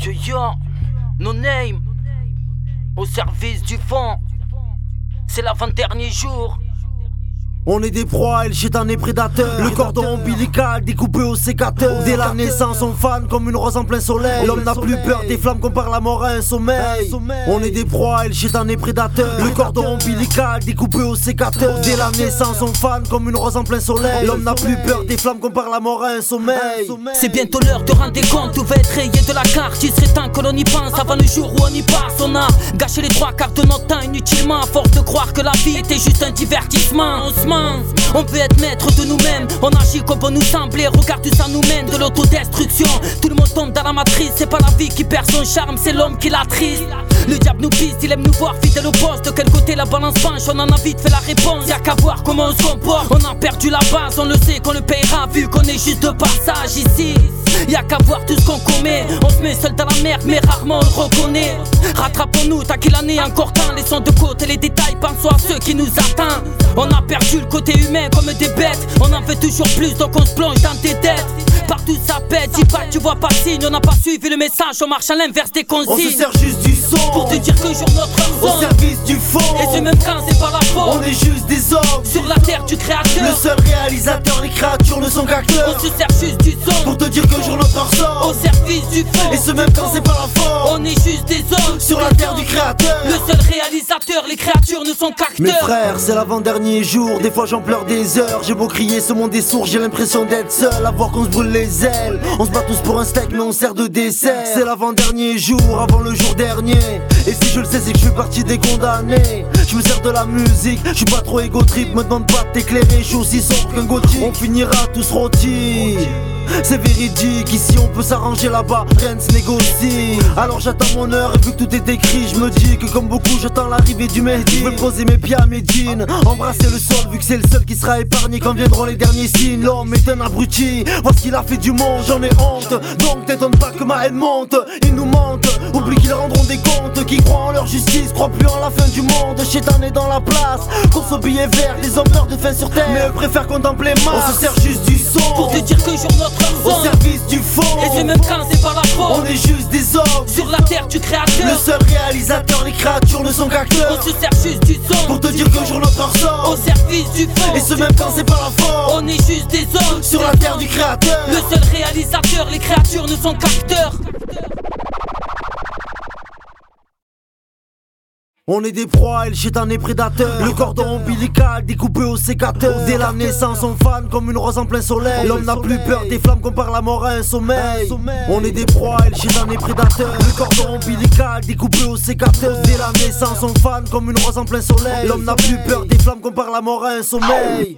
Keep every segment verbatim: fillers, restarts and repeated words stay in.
Yo yo, no name, au service du fond. C'est l'avant-dernier jour. On est des proies et le chétan est prédateur. Le cordon ombilical découpé au sécateur. Dès la naissance on fane comme une rose en plein soleil. L'homme n'a plus peur des flammes, compare la mort à un sommeil. On est des proies et le chétan est prédateur. Le cordon ombilical découpé au sécateur. Dès la naissance on fane comme une rose en plein soleil. L'homme n'a plus peur des flammes, compare la mort à un sommeil. C'est bientôt l'heure de rendre des comptes. Tout va être rayé de la carte. Il serait temps que l'on y pense avant le jour où on y passe. On a gâché les trois quarts de notre temps inutilement, à force de croire que la vie était juste un divertissement. On se On veut être maître de nous-mêmes, on agit comme bon nous semble et regarde où ça nous mène, de l'autodestruction. Tout le monde tombe dans la matrice, c'est pas la vie qui perd son charme, c'est l'homme qui l'attriste. Le diable nous pisse, il aime nous voir fidèles au poste. De quel côté la balance penche, on en a vite fait la réponse. Y'a qu'à voir comment on se comporte, on a perdu la base, on le sait qu'on le payera vu qu'on est juste de passage ici. Y'a qu'à voir tout ce qu'on commet, on se met seul dans la merde mais rarement on le reconnaît. Rattrapons-nous, t'as qu'il en est encore temps, laissons de côté les détails, pensons à ceux qui nous attendent. On a perdu le côté humain comme des bêtes, on en veut toujours plus donc on se plonge dans des dettes. Partout ça pète, dis pas que tu vois pas signe, on n'a pas suivi le message, on marche à l'inverse des consignes. On se sert juste du son pour te dire que jour notre heure au service du fond. Et c'est même quand c'est pas la faute, on est juste des hommes sur la terre du créateur. Le seul réalisateur, les créatures ne sont qu'acteurs. On se sert juste du son pour te dire que jour notre heure sort au service du fond. Et ce même quand c'est pas la faute, on est juste des hommes sur la terre du créateur. Le seul réalisateur, les créatures ne sont qu'acteurs. Mes frères, c'est l'avant-dernier jour, des fois j'en pleure des heures. J'ai beau crier, ce monde est sourd, j'ai l'impression d'être seul. À voir qu'on se brûle les ailes, on se bat tous pour un steak mais on sert de dessert. C'est l'avant-dernier jour, avant le jour dernier. Et si je le sais c'est que je fais partie des condamnés. Je me sers de la musique, je suis pas trop égo trip. Me demande pas de t'éclairer, je suis aussi sombre qu'un gothique. On finira tous rôtis, c'est véridique, ici on peut s'arranger, là-bas rien ne se négocie. Alors j'attends mon heure et vu que tout est écrit, je me dis que comme beaucoup j'attends l'arrivée du Mehdi. Je veux poser mes pieds à Médine, embrasser le sol vu que c'est le seul qui sera épargné quand viendront les derniers signes. L'homme est un abruti, vois ce qu'il a fait du monde, j'en ai honte. Donc t'étonne pas que ma haine monte, ils nous mentent. Oublie qu'ils rendront des comptes, qui croient en leur justice, croient plus en la fin du monde. Chétan est dans la place, course au billet vert, les hommes meurent de faim sur terre, mais eux préfèrent contempler Mars. On se sert juste du son pour te dire que jour notre au service du fond. Et c'est même quand c'est pas la faute, on est juste des hommes sur la terre du créateur. Le seul réalisateur, les créatures ne sont qu'acteurs. On se sert juste du son pour te dire que jour notre heure sort au service du fond. Et ce même quand c'est pas la faute, on est juste des hommes sur la terre du créateur. Le seul réalisateur, les créatures ne sont qu'acteurs. On est des proies et le chétan est prédateur. Le cordon ombilical découpé au sécateur. Dès la naissance on fane comme une rose en plein soleil. L'homme n'a plus peur des flammes, compare la mort à un sommeil. On est des proies et le chétan est prédateur. Le cordon ombilical découpé au sécateur. Dès la naissance on fane comme une rose en plein soleil. L'homme n'a plus peur des flammes, compare la mort à un sommeil.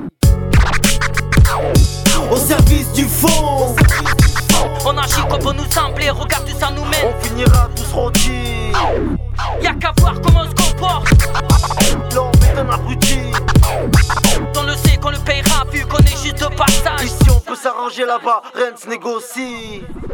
Au service du fond, on agit comme bon nous semble et regarde où ça nous mène. On finira tous rôtis. Y'a qu'à voir comment on se comporte. L'homme est un abruti, on le sait qu'on le payera vu qu'on est juste de passage. Ici on peut s'arranger, là-bas rien ne se négocie.